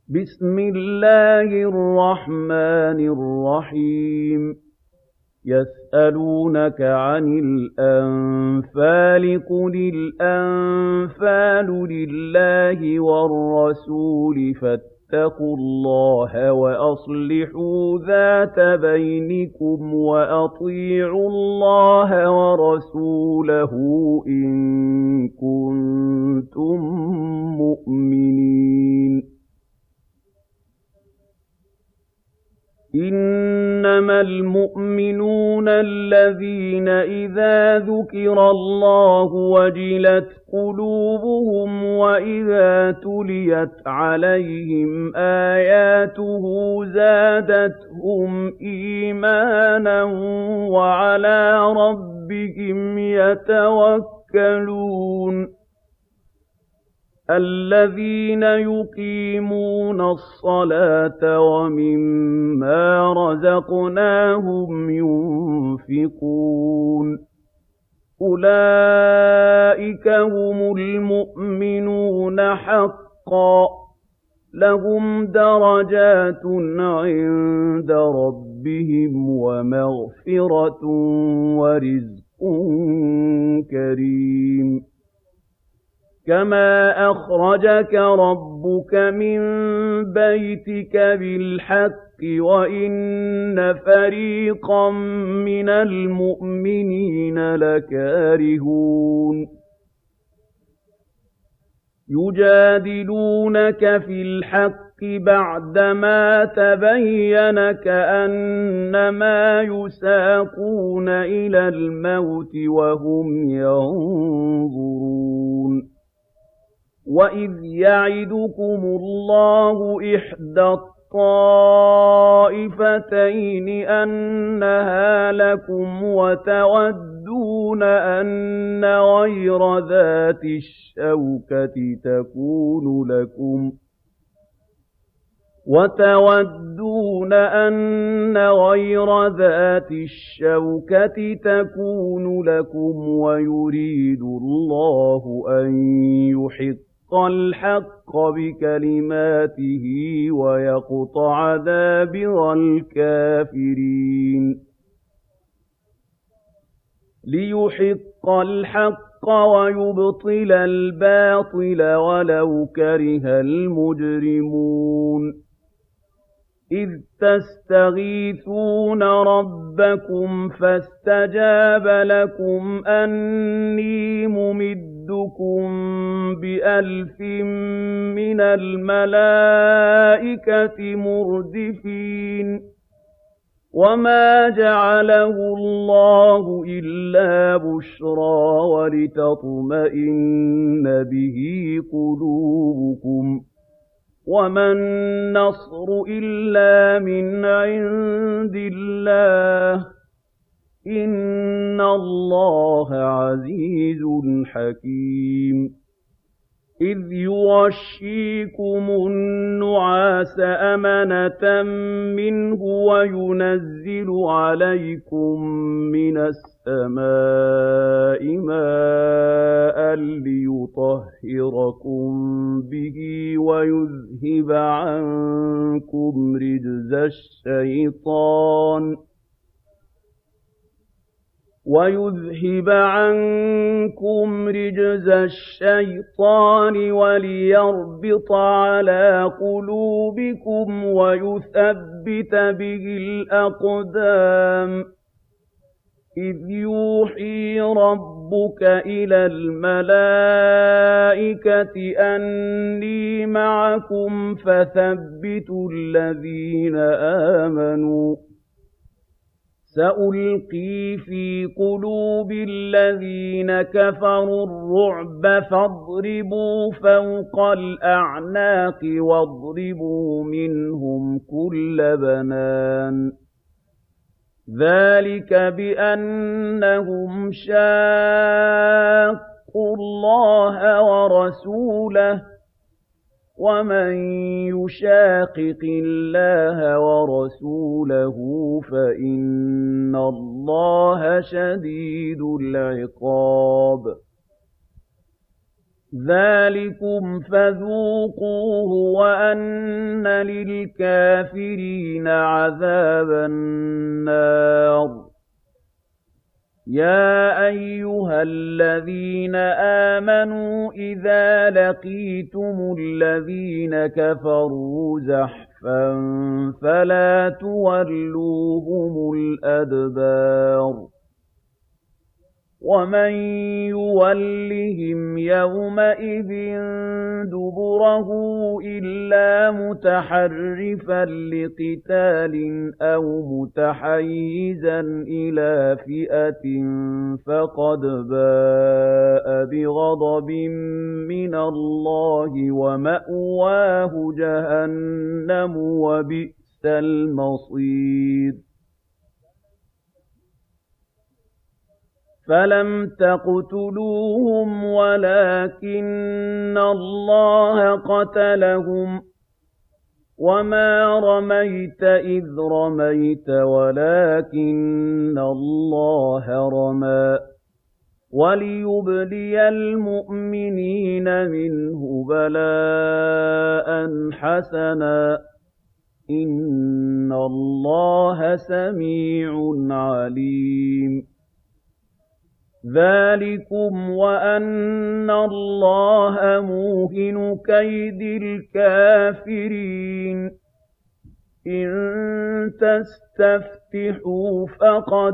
بسم الله الرحمن الرحيم يسألونك عن الأنفال قل الأنفال لله والرسول فاتقوا الله وأصلحوا ذات بينكم وأطيعوا الله ورسوله إن كنتم مؤمنين إنما المؤمنون الذين إذا ذكر الله وجلت قلوبهم وإذا تليت عليهم آياته زادتهم إيمانا وعلى ربهم يتوكلون الذين يقيمون الصلاة ومما رزقناهم ينفقون أولئك هم المؤمنون حقا لهم درجات عند ربهم ومغفرة ورزق كريم كما أخرجك ربك من بيتك بالحق وإن فريقا من المؤمنين لكارهون يجادلونك في الحق بعدما تبين كأنما يساقون إلى الموت وهم ينظرون وَإِذْ يَعِدُكُمُ اللَّهُ إِحْدَى الطَّائِفَتَيْنِ أَنَّهَا لَكُمْ وَتَوَدُّونَ أَنَّ غَيْرَ ذَاتِ الشَّوْكَةِ تَكُونُ لَكُمْ وَيُرِيدُ اللَّهُ أَن يُحِقَّ الْحَقَّ بِكَلِمَاتِهِ وَيَقْطَعَ دَابِرَ الْكَافِرِينَ لِيُحِقَّ الْحَقَّ وَيُبْطِلَ الْبَاطِلَ وَلَوْ كَرِهَ الْمُجْرِمُونَ إِذْ تَسْتَغِيثُونَ رَبَّكُمْ فَاسْتَجَابَ لَكُمْ أَنِّي مُمِدُّكُم بِأَلْفٍ مِّنَ الْمَلَائِكَةِ مُرْدِفِينَ وَمَا جَعَلَهُ اللَّهُ إِلَّا بُشْرَىٰ وَلِتَطْمَئِنَّ بِهِ قُلُوبُكُمْ وَمَا النَّصْرُ إِلَّا مِنْ عِندِ اللَّهِ ۚ إِنَّ اللَّهَ عَزِيزٌ حَكِيمٌ إِذْ يُغَشِّيكُمُ النُّعَاسَ أَمَنَةً مِّنْهُ وَيُنَزِّلُ عَلَيْكُم مِّنَ السَّمَاءِ مَاءً لِّيُطَهِّرَكُم بِهِ وَيُذْهِبَ عَنكُمْ رِجْزَ الشَّيْطَانِ وَلِيَرْبِطَ عَلَىٰ قُلُوبِكُمْ وَيُثَبِّتَ بِهِ الْأَقْدَامَ إِذْ يُوحِي رَبُّكَ إِلَى الْمَلَائِكَةِ أَنِّي مَعَكُمْ فَثَبِّتُوا الَّذِينَ آمَنُوا سَأُلْقِي فِي قُلُوبِ الَّذِينَ كَفَرُوا الرُّعْبَ فَاضْرِبُوا فَوْقَ الْأَعْنَاقِ وَاضْرِبُوا مِنْهُمْ كُلَّ بَنَانٍ ذَٰلِكَ بِأَنَّهُمْ شَاقُّوا اللَّهَ وَرَسُولَهُ ۖ وَمَن يُشَاقِقِ اللَّهَ وَرَسُولَهُ فَإِنَّ اللَّهَ شَدِيدُ الْعِقَابِ ذَٰلِكُمْ فَذُوقُوهُ وَأَنَّ لِلْكَافِرِينَ عَذَابَ النَّارِ يَا أَيُّهَا الَّذِينَ آمَنُوا إِذَا لَقِيتُمُ الَّذِينَ كَفَرُوا زَحْفًا فَلَا تُوَلُّوهُمُ الْأَدْبَارَ وَمَن يُوَلِّهِمْ يَوْمَئِذٍ دُبُرَهُ إِلَّا مُتَحَرِّفًا لِّقِتَالٍ أَوْ مُتَحَيِّزًا إِلَىٰ فِئَةٍ فَقَدْ بَاءَ بِغَضَبٍ مِّنَ اللَّهِ وَمَأْوَاهُ جَهَنَّمُ وَبِئْسَ الْمَصِيرُ فَلَمْ تَقْتُلُوهُمْ وَلَٰكِنَّ اللَّهَ قَتَلَهُمْ وَمَا رَمَيْتَ إِذْ رَمَيْتَ وَلَٰكِنَّ اللَّهَ رَمَىٰ وَلِيُبْلِيَ الْمُؤْمِنِينَ مِنْهُ بَلَاءً حَسَنًا ۚ إِنَّ اللَّهَ سَمِيعٌ عَلِيمٌ ذَٰلِكُمْ وَأَنَّ اللَّهَ مُوهِنُ كَيْدِ الْكَافِرِينَ إِن تَسْتَفْتِحُوا فَقَدْ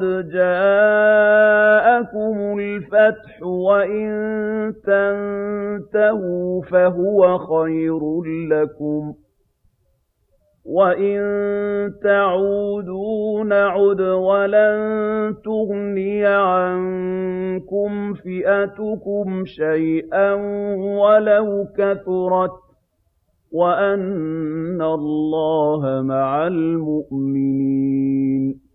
جَاءَكُمُ الْفَتْحُ وَإِن تَنتَهُوا فَهُوَ خَيْرٌ لَّكُمْ وَإِن تَعُودُوا نَعُدْ وَلَن تُغْنِيَ عَنكُمْ فِئَتُكُمْ شَيْئًا وَلَوْ كَثُرَتْ وَأَنَّ اللَّهَ مَعَ الْمُؤْمِنِينَ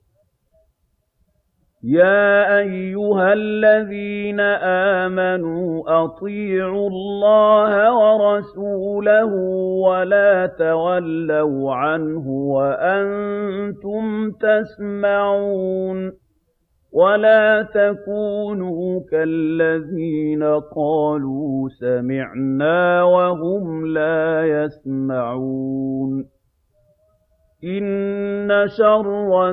يَا أَيُّهَا الَّذِينَ آمَنُوا أَطِيعُوا اللَّهَ وَرَسُولَهُ وَلَا تَوَلَّوْا عَنْهُ وَأَنتُمْ تَسْمَعُونَ وَلَا تَكُونُوا كَالَّذِينَ قَالُوا سَمِعْنَا وَهُمْ لَا يَسْمَعُونَ إِنَّ شَرَّ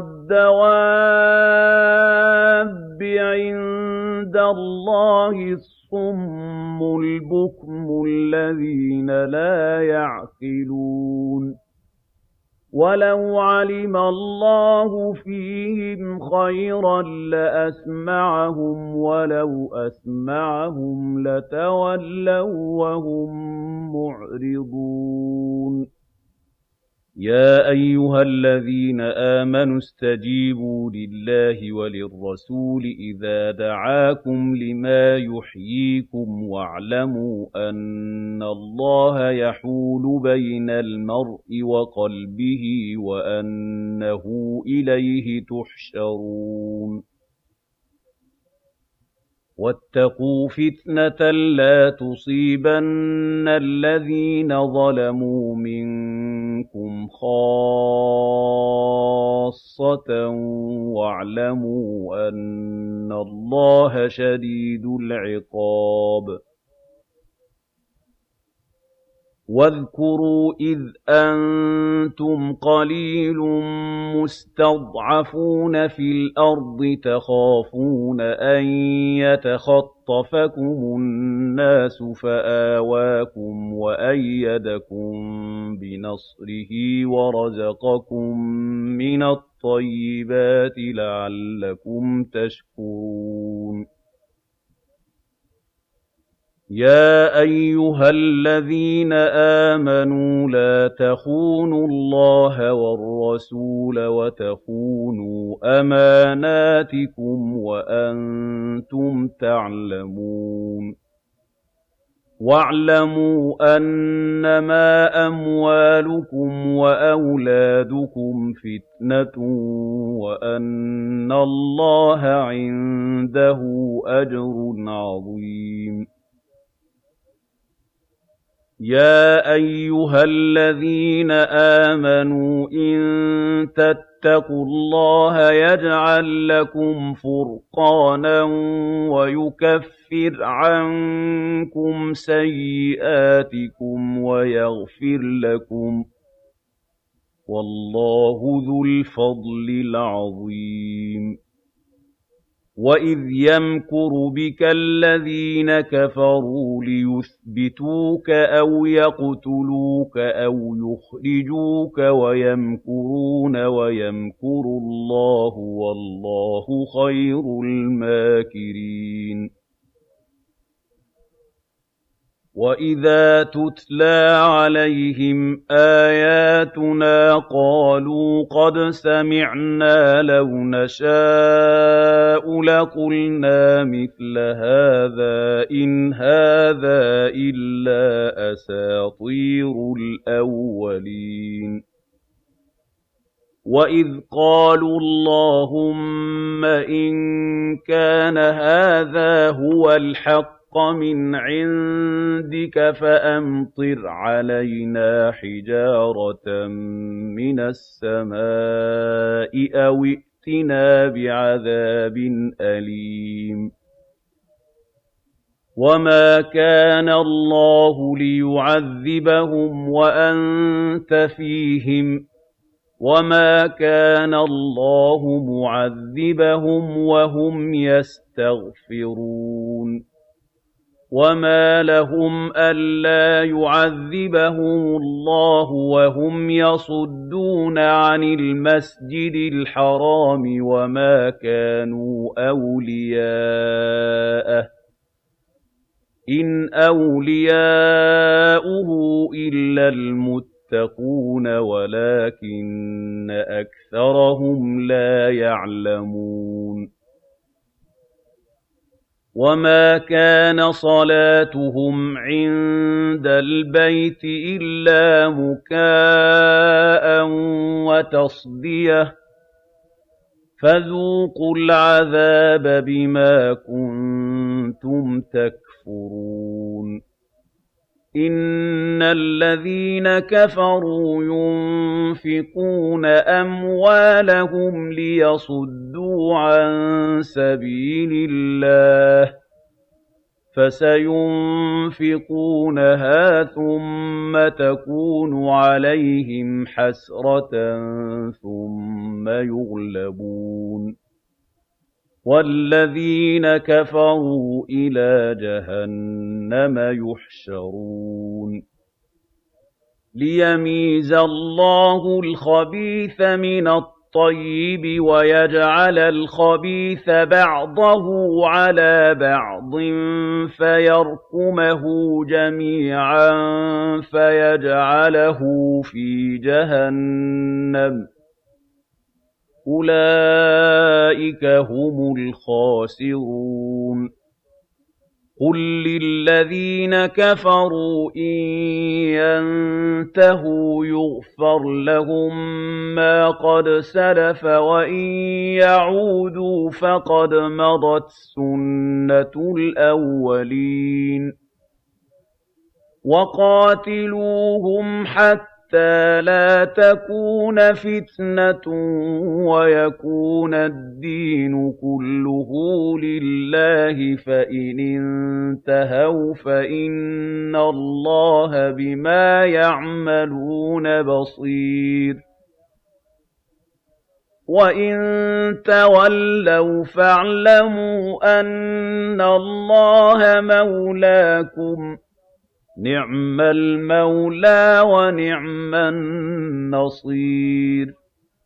الدَّوَابِّ عِندَ اللَّهِ الصُّمُّ الْبُكْمُ الَّذِينَ لَا يَعْقِلُونَ وَلَوْ عَلِمَ اللَّهُ فِيهِمْ خَيْرًا لَّأَسْمَعَهُمْ وَلَوْ أَسْمَعَهُمْ لَتَوَلَّوا وَّهُم مُّعْرِضُونَ يَا أَيُّهَا الَّذِينَ آمَنُوا اسْتَجِيبُوا لِلَّهِ وَلِلرَّسُولِ إِذَا دَعَاكُمْ لِمَا يُحْيِيكُمْ وَاعْلَمُوا أَنَّ اللَّهَ يَحُولُ بَيْنَ الْمَرْءِ وَقَلْبِهِ وَأَنَّهُ إِلَيْهِ تُحْشَرُونَ وَاتَّقُوا فِتْنَةً لَّا تُصِيبَنَّ الَّذِينَ ظَلَمُوا مِنكُمْ خَاصَّةً وَاعْلَمُوا أَنَّ اللَّهَ شَدِيدُ الْعِقَابِ وَاذْكُرُوا إِذْ أَنتُمْ قَلِيلٌ مُّسْتَضْعَفُونَ فِي الْأَرْضِ تَخَافُونَ أَن يَتَخَطَّفَكُمُ النَّاسُ فَآوَاكُمْ وَأَيَّدَكُم بِنَصْرِهِ وَرَزَقَكُم مِّنَ الطَّيِّبَاتِ لَعَلَّكُمْ تَشْكُرُونَ يَا أَيُّهَا الَّذِينَ آمَنُوا لَا تَخُونُوا اللَّهَ وَالرَّسُولَ وَتَخُونُوا أَمَانَاتِكُمْ وَأَنتُمْ تَعْلَمُونَ وَاعْلَمُوا أَنَّمَا أَمْوَالُكُمْ وَأَوْلَادُكُمْ فِتْنَةٌ وَأَنَّ اللَّهَ عِندَهُ أَجْرٌ عَظِيمٌ يَا أَيُّهَا الَّذِينَ آمَنُوا إِن اتَّقُوا اللَّهَ يَجْعَل لَّكُمْ فُرْقَانًا وَيُكَفِّرْ عَنكُمْ سَيِّئَاتِكُمْ وَيَغْفِرْ لَكُمْ ۗ وَاللَّهُ ذُو الْفَضْلِ الْعَظِيمِ وَإِذْ يَمْكُرُ بِكَ الَّذِينَ كَفَرُوا لِيُثْبِتُوكَ أَوْ يَقْتُلُوكَ أَوْ يُخْرِجُوكَ وَيَمْكُرُونَ وَيَمْكُرُ اللَّهُ ۖ وَاللَّهُ خَيْرُ الْمَاكِرِينَ وَإِذَا تُتْلَىٰ عَلَيْهِمْ آيَاتُنَا قَالُوا قَدْ سَمِعْنَا لَوْ نَشَاءُ لَقُلْنَا مِثْلَ هَٰذَا إِنْ هَٰذَا إِلَّا أَسَاطِيرُ الْأَوَّلِينَ وَإِذْ قَالُوا اللَّهُمَّ إِن كَانَ هَٰذَا هُوَ الْحَقَّ مِنْ عِندِكَ فَأَمْطِرْ عَلَيْنَا حِجَارَةً مِّنَ السَّمَاءِ أَوِ ائْتِنَا بِعَذَابٍ أَلِيمٍ وَمَا كَانَ اللَّهُ لِيُعَذِّبَهُمْ وَأَنتَ فِيهِمْ ۚ وَمَا كَانَ اللَّهُ مُعَذِّبَهُمْ وَهُمْ يَسْتَغْفِرُونَ وَمَا لَهُمْ أَلَّا يُعَذِّبَهُمُ اللَّهُ وَهُمْ يَصُدُّونَ عَنِ الْمَسْجِدِ الْحَرَامِ وَمَا كَانُوا أَوْلِيَاءَهُ ۚ إِنْ أَوْلِيَاؤُهُ إِلَّا الْمُتَّقُونَ وَلَٰكِنَّ أَكْثَرَهُمْ لَا يَعْلَمُونَ وَمَا كَانَ صَلَاتُهُمْ عِندَ الْبَيْتِ إِلَّا مُكَاءً وَتَصْدِيَةً ۚ فَذُوقُوا الْعَذَابَ بِمَا كُنتُمْ تَكْفُرُونَ إِنَّ الَّذِينَ كَفَرُوا يُنفِقُونَ أَمْوَالَهُمْ لِيَصُدُّوا عَن سَبِيلِ اللَّهِ فَسَيُنفِقُونَهَا ثُمَّ تَكُونُ عَلَيْهِمْ حَسْرَةً ثُمَّ يُغْلَبُونَ وَالَّذِينَ كَفَرُوا إِلَىٰ جَهَنَّمَ يُحْشَرُونَ لِيَمِيزَ اللَّهُ الْخَبِيثَ مِنَ الطَّيِّبِ وَيَجْعَلَ الْخَبِيثَ بَعْضَهُ عَلَىٰ بَعْضٍ فَيَرْكُمَهُ جَمِيعًا فَيَجْعَلَهُ فِي جَهَنَّمَ ۚ أُولَٰئِكَ هُمُ الْخَاسِرُونَ قُل لِّلَّذِينَ كَفَرُوا إِن يَنتَهُوا يُغْفَرْ لَهُم مَّا قَدْ سَلَفَ وَإِن يَعُودُوا فَقَدْ مَضَتْ سُنَّةُ الْأَوَّلِينَ وَقَاتِلُوهُمْ حَتَّىٰ لَا تَكُونَ فِتْنَةٌ وَيَكُونَ الدِّينُ كُلُّهُ لِلَّهِ ۖ فَإِنِ انتَهَوْا فَإِنَّ اللَّهَ بِمَا يَعْمَلُونَ بَصِيرٌ وَإِن تَوَلَّوْا فَاعْلَمُوا أَنَّ اللَّهَ مَوْلَاكُمْ ۚ نِعْمَ الْمَوْلَىٰ وَنِعْمَ النَّصِيرُ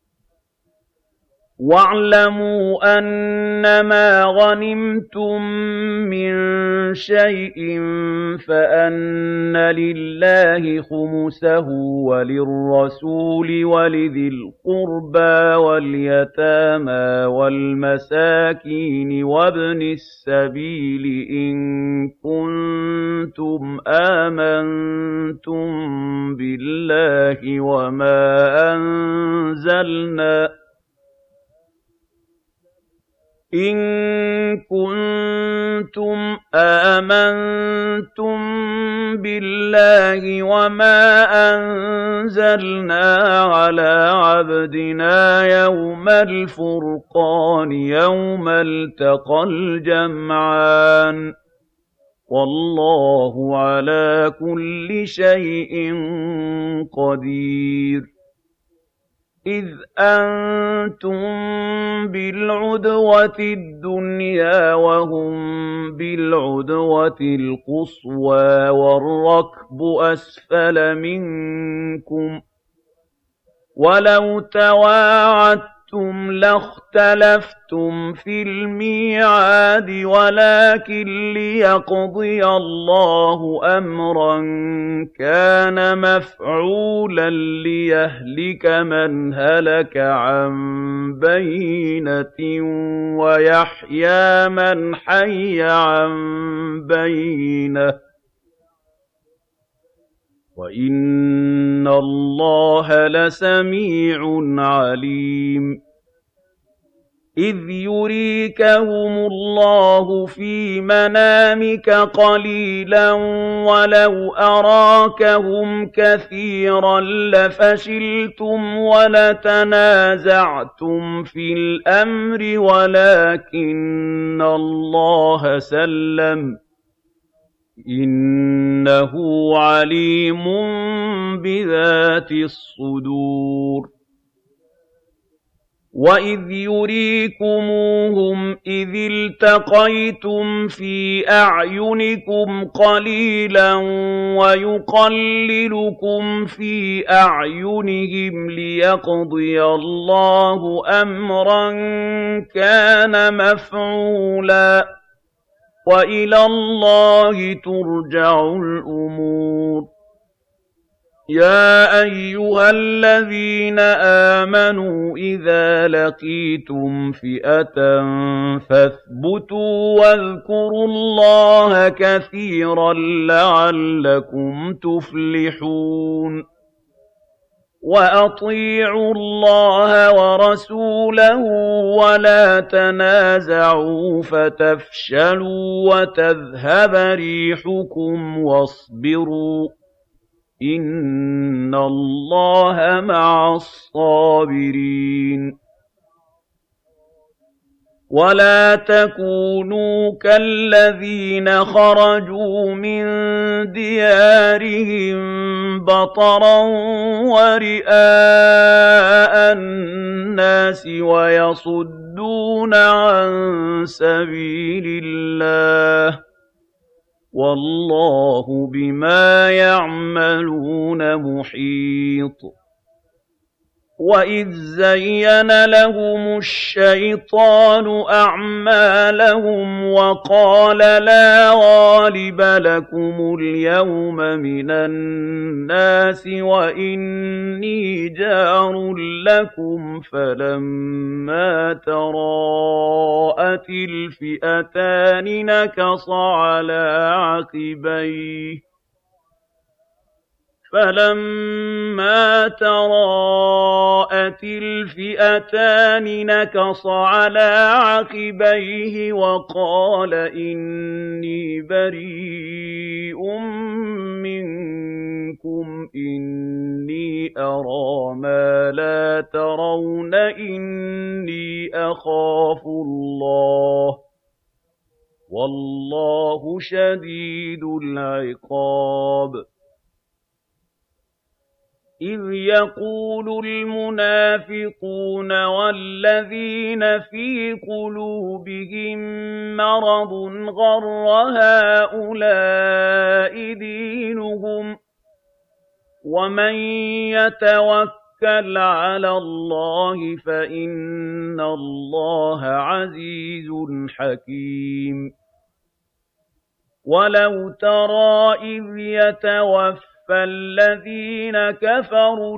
وَاعْلَمُوا أَنَّمَا غَنِمْتُم مِّن شَيْءٍ فَأَنَّ لِلَّهِ خُمُسَهُ وَلِلرَّسُولِ وَلِذِي الْقُرْبَىٰ وَالْيَتَامَىٰ وَالْمَسَاكِينِ وَابْنِ السَّبِيلِ إِن كُنتُمْ آمَنتُم بِاللَّهِ إِن كنتم آمنتم بالله وما أنزلنا على عبدنا يوم الفرقان يوم التقى الجمعان والله على كل شيء قدير إذ أنتم بالعدوة الدنيا وهم بالعدوة القصوى والركب أسفل منكم ولو تواعدتم لاختلفتم في الميعاد ولكن ليقضي الله أمرا كان مفعولا ليهلك من هلك عن بينة ويحيى من حي عن بينة وَإِنَّ اللَّهَ لَسَمِيعٌ عَلِيمٌ إِذْ يُرِيكَهُمُ اللَّهُ فِي مَنَامِكَ قَلِيلًا وَلَوْ أَرَاكَهُمْ كَثِيرًا لَّفَشِلْتُمْ وَلَتَنَازَعْتُمْ فِي الْأَمْرِ وَلَٰكِنَّ اللَّهَ سَلَّمَ إِنَّهُ عَلِيمٌ بِذَاتِ الصُّدُورِ وَإِذْ يُرِيكُمُوهُمْ إِذِ الْتَقَيْتُمْ فِي أَعْيُنِكُمْ قَلِيلًا وَيُقَلِّلُكُمْ فِي أَعْيُنِهِمْ لِيَقْضِيَ اللَّهُ أَمْرًا كَانَ مَفْعُولًا وَإِلَى اللَّهِ تُرْجَعُ الْأُمُورُ يَا أَيُّهَا الَّذِينَ آمَنُوا إِذَا لَقِيتُمْ فِئَةً فَاثْبُتُوا وَاذْكُرُوا اللَّهَ كَثِيرًا لَّعَلَّكُمْ تُفْلِحُونَ وَأَطِيعُوا اللَّهَ وَرَسُولَهُ وَلَا تَنَازَعُوا فَتَفْشَلُوا وَتَذْهَبَ رِيحُكُمْ وَاصْبِرُوا إِنَّ اللَّهَ مَعَ الصَّابِرِينَ وَلَا تَكُونُوا كَالَّذِينَ خَرَجُوا مِن دِيَارِهِم بَطَرًا وَرِئَاءَ النَّاسِ وَيَصُدُّونَ عَن سَبِيلِ اللَّهِ ۗ وَاللَّهُ بِمَا يَعْمَلُونَ مُحِيطٌ وَإِذْ زَيَّنَ لَهُمُ الشَّيْطَانُ أَعْمَالَهُمْ وَقَالَ لَا غَالِبَ لَكُمُ الْيَوْمَ مِنَ النَّاسِ وَإِنِّي جَارٌ لَّكُمْ فَلَمَّا تَرَاءَتِ الْفِئَتَانِ نكص على عقبيه وقال إني بريء منكم إني أرى ما لا ترون إني أخاف الله والله شديد العقاب إذ يقول المنافقون والذين في قلوبهم مرض غر هؤلاء دينهم ومن يتوكل على الله فإن الله عزيز حكيم ولو ترى إذ يتوفى فالذين كفروا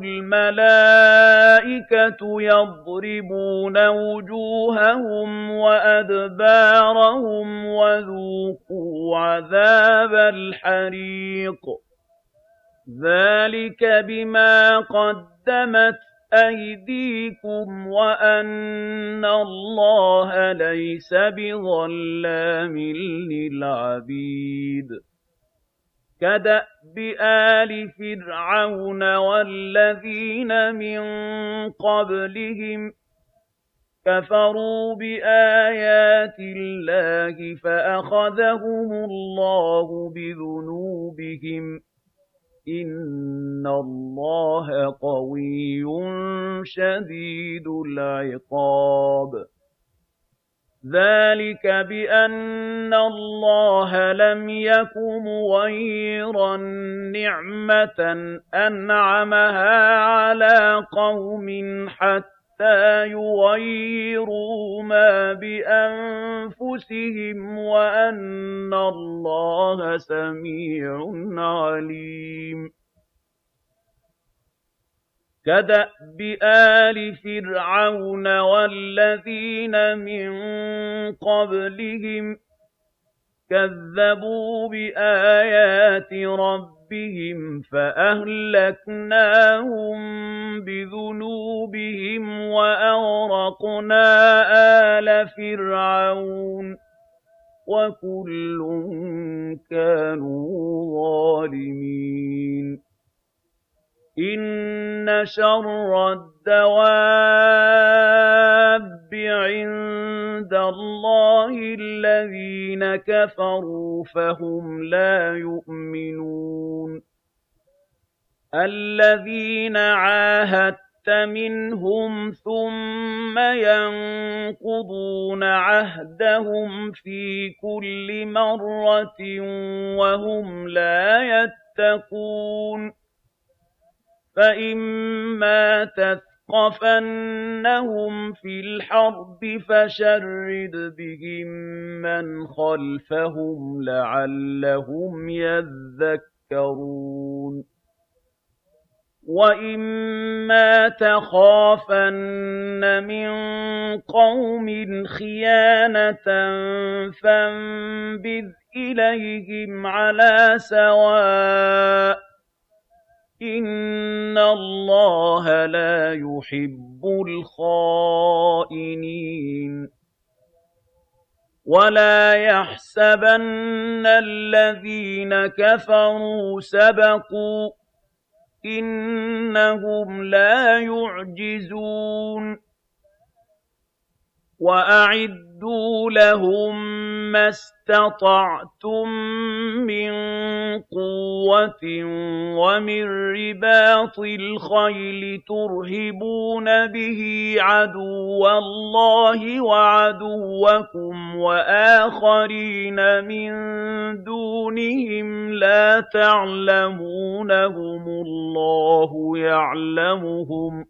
الملائكة يضربون وجوههم وأدبارهم وذوقوا عذاب الحريق ذلك بما قدمت أَيْدِيكُمْ وَأَنَّ اللَّهَ لَيْسَ بِظَلَّامٍ لِّلْعَبِيدِ كَدَأْبِ آلِ فِرْعَوْنَ وَالَّذِينَ مِن قَبْلِهِمْ كَفَرُوا بِآيَاتِ اللَّهِ فَأَخَذَهُمُ اللَّهُ بِذُنُوبِهِمْ ۗ إِنَّ اللَّهَ قَوِيٌّ شَدِيدُ الْعِقَابِ ذَلِكَ بِأَنَّ اللَّهَ لَمْ يَكُ مُغَيِّرًا نِّعْمَةً أَنْعَمَهَا عَلَىٰ قَوْمٍ حَتَّىٰ يُغَيِّرُوا مَا بِأَنفُسِهِمْ وَأَنَّ اللَّهَ سَمِيعٌ عَلِيمٌ كَدَأْبِ آلِ فِرْعَوْنَ وَالَّذِينَ مِن قَبْلِهِمْ كَذَّبُوا بِآيَاتِ رَبِّهِمْ فَأَهْلَكْنَاهُم بِذُنُوبِهِمْ وَأَغْرَقْنَا آلَ فِرْعَوْنَ ۚ وَكُلٌّ كَانُوا ظَالِمِينَ إِنَّ شَرَّ الدَّوَابِّ عِندَ اللَّهِ الَّذِينَ كَفَرُوا فَهُمْ لَا يُؤْمِنُونَ الَّذِينَ عَاهَدتَّ مِنْهُمْ ثُمَّ يَنقُضُونَ عَهْدَهُمْ في كُلِّ مَرَّةٍ وَهُمْ لَا يَتَّقُونَ فَإِمَّا تَثْقَفَنَّهُمْ فِي الْحَرْبِ فَشَرِّدْ بِهِم مَّنْ خَلْفَهُمْ لَعَلَّهُمْ يَذَّكَّرُونَ وَإِمَّا تَخَافَنَّ مِن قَوْمٍ خِيَانَةً فَانبِذْ إِلَيْهِمْ عَلَىٰ سَوَاءٍ ۚ إِنَّ اللَّهَ لَا يُحِبُّ الْخَائِنِينَ وَلَا يَحْسَبَنَّ الَّذِينَ كَفَرُوا سَبَقُوا ۚ إِنَّهُمْ لَا يُعْجِزُونَ وَأَعِدُّوا لَهُم مَّا اسْتَطَعْتُم مِّن قُوَّةٍ وَمِن رِّبَاطِ الْخَيْلِ تُرْهِبُونَ بِهِ عَدُوَّ اللَّهِ وَعَدُوَّكُمْ وَآخَرِينَ مِن دُونِهِمْ لَا تَعْلَمُونَهُمُ اللَّهُ يَعْلَمُهُمْ ۚ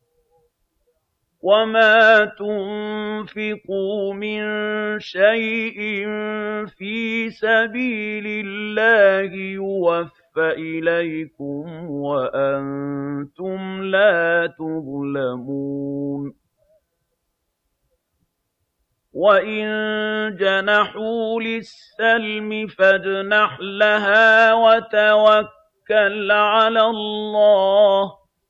وَمَا تُنفِقُوا مِن شَيْءٍ فِي سَبِيلِ اللَّهِ يُوَفَّ إِلَيْكُمْ وَأَنتُمْ لَا تُظْلَمُونَ وَإِن جَنَحُوا لِلسَّلْمِ فَاجْنَحْ لَهَا وَتَوَكَّلْ عَلَى اللَّهِ ۚ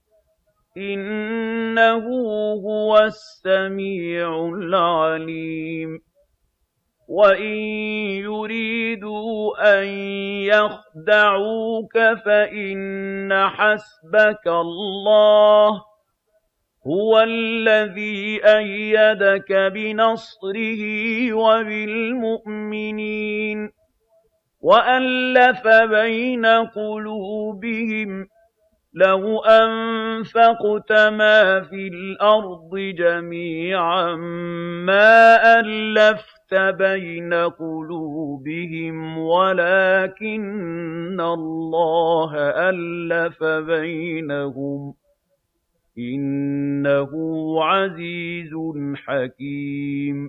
إِنَّهُ هُوَ السَّمِيعُ الْعَلِيمُ وَإِن يُرِيدُوا أَن يَخْدَعُوكَ فَإِنَّ حَسْبَكَ اللَّهُ ۚ هُوَ الَّذِي أَيَّدَكَ بِنَصْرِهِ وَبِالْمُؤْمِنِينَ وَأَلَّفَ بَيْنَ قُلُوبِهِمْ ۚ لَوْ أَنفَقْتَ مَا فِي الْأَرْضِ جَمِيعًا مَّا أَلَّفْتَ بَيْنَ قُلُوبِهِمْ وَلَٰكِنَّ اللَّهَ أَلَّفَ بَيْنَهُمْ ۚ إِنَّهُ عَزِيزٌ حَكِيمٌ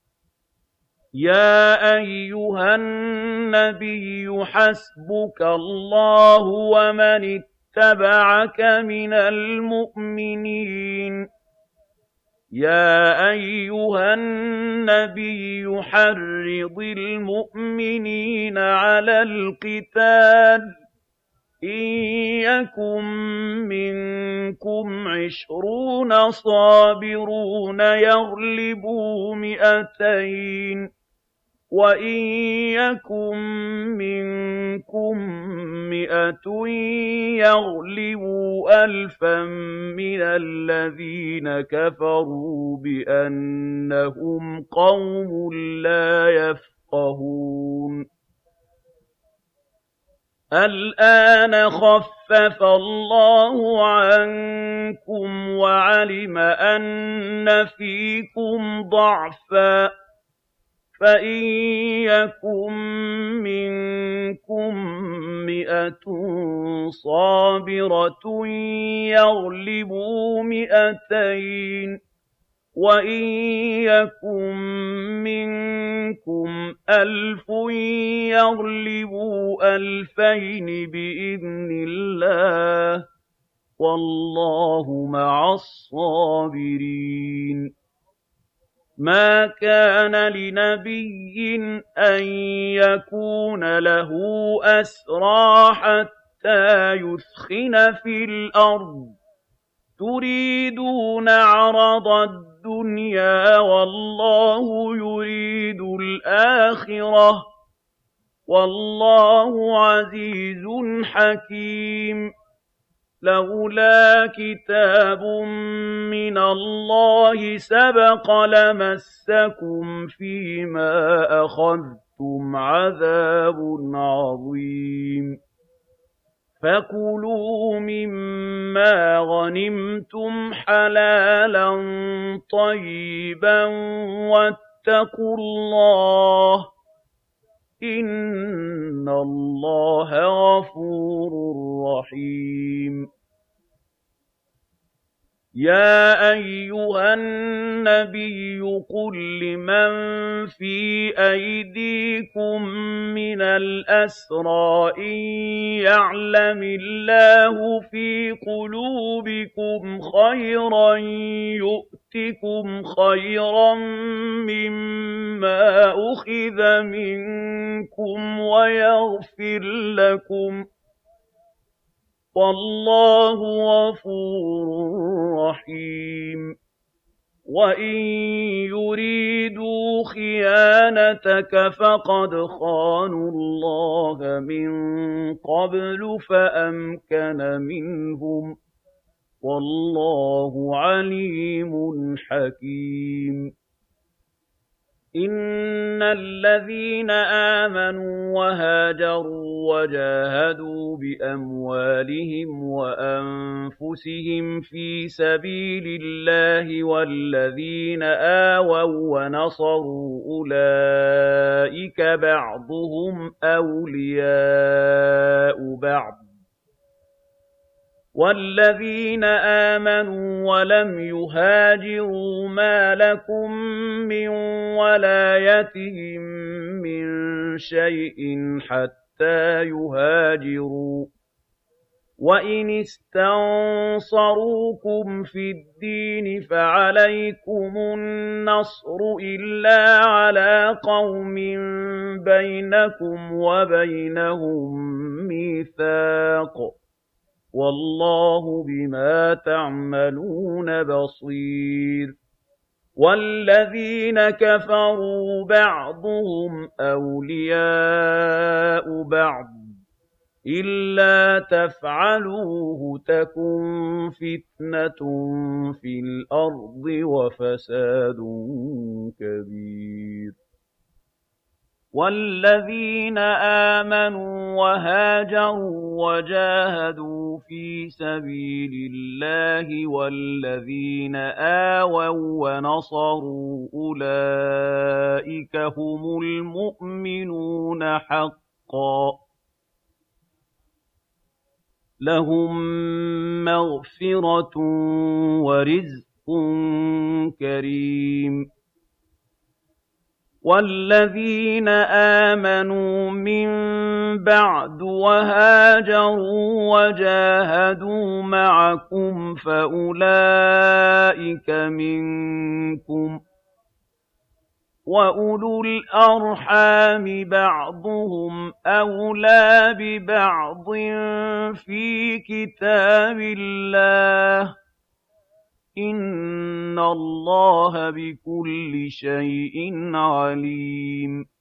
يَا أَيُّهَا النَّبِيُّ حَسْبُكَ اللَّهُ وَمَنِ اتَّبَعَكَ مِنَ الْمُؤْمِنِينَ يَا أَيُّهَا النَّبِيُّ حَرِّضِ الْمُؤْمِنِينَ عَلَى الْقِتَالِ ۚ إِن يَكُن منكم 20 صابرون يغلبوا 200 وَإِن يَكُن مِّنكُم 100 يَغْلِبُوا 1000 مِّنَ الَّذِينَ كَفَرُوا بِأَنَّهُمْ قَوْمٌ لَّا يَفْقَهُونَ الْآنَ خَفَّفَ اللَّهُ عَنكُمْ وَعَلِمَ أَنَّ فِيكُمْ ضَعْفًا فَإِن يَكُن مِّنكُم 100 صَابِرَةٌ يَغْلِبُوا 200 وَإِن يَكُن مِّنكُمْ 1000 يَغْلِبُوا 2000 بِإِذْنِ اللَّهِ ۗ وَاللَّهُ مَعَ الصَّابِرِينَ مَا كَانَ لِنَبِيٍّ أَن يَكُونَ لَهُ أَسْرَىٰ حَتَّىٰ يُثْخِنَ فِي الْأَرْضِ ۚ تُرِيدُونَ عَرَضَ الدُّنْيَا وَاللَّهُ يُرِيدُ الْآخِرَةَ ۗ وَاللَّهُ عَزِيزٌ حَكِيمٌ لولا كتاب من الله سبق لمسكم فيما أخذتم عذاب عظيم فكلوا مما غنمتم حلالا طيبا واتقوا الله إِنَّ اللَّهَ غَفُورٌ رَّحِيمٌ يَا أَيُّهَا النَّبِيُّ قُل لِّمَن فِي أَيْدِيكُم مِّنَ الْأَسْرَىٰ إِن يَعْلَمِ اللَّهُ فِي قُلُوبِكُمْ خَيْرًا يُؤْتِكُمْ خَيْرًا مِّمَّا أُخِذَ مِنكُمْ وَيَغْفِرْ لَكُمْ ۗ وَاللَّهُ غَفُورٌ رَّحِيمٌ وَإِن يُرِيدُوا خِيَانَتَكَ فَقَدْ خَانُوا اللَّهَ مِن قَبْلُ فَأَمْكَنَ مِنْهُمْ ۗ وَاللَّهُ عَلِيمٌ حَكِيمٌ إِنَّ الَّذِينَ آمَنُوا وَهَاجَرُوا وَجَاهَدُوا بِأَمْوَالِهِمْ وَأَنفُسِهِمْ فِي سَبِيلِ اللَّهِ وَالَّذِينَ آوَوا وَّنَصَرُوا أُولَٰئِكَ بَعْضُهُمْ أَوْلِيَاءُ بَعْضٍ ۚ وَالَّذِينَ آمَنُوا وَلَمْ يُهَاجِرُوا مَا لَكُم مِّن وَلَايَتِهِم مِّن شَيْءٍ حَتَّىٰ يُهَاجِرُوا ۚ وَإِنِ اسْتَنصَرُوكُمْ فِي الدِّينِ فَعَلَيْكُمُ النَّصْرُ إِلَّا عَلَىٰ قَوْمٍ بَيْنَكُمْ وَبَيْنَهُم مِّيثَاقٌ ۗ وَاللَّهُ بِمَا تَعْمَلُونَ بَصِيرٌ وَالَّذِينَ كَفَرُوا بَعْضُهُمْ أَوْلِيَاءُ بَعْضٍ ۚ إِلَّا تَفْعَلُوهُ تَكُن فِتْنَةٌ فِي الْأَرْضِ وَفَسَادٌ كَبِيرٌ وَالَّذِينَ آمَنُوا وَهَاجَرُوا وَجَاهَدُوا فِي سَبِيلِ اللَّهِ وَالَّذِينَ آوَوا وَّنَصَرُوا أُولَٰئِكَ هُمُ الْمُؤْمِنُونَ حَقًّا ۚ لَّهُم مَّغْفِرَةٌ وَرِزْقٌ كَرِيمٌ وَالَّذِينَ آمَنُوا مِن بَعْدُ وَهَاجَرُوا وَجَاهَدُوا مَعَكُمْ فَأُولَٰئِكَ مِنكُمْ ۚ وَأُولُو الْأَرْحَامِ بَعْضُهُمْ أَوْلَىٰ بِبَعْضٍ فِي كِتَابِ اللَّهِ ۗ إِنَّ اللَّهَ بِكُلِّ شَيْءٍ عَلِيمٌ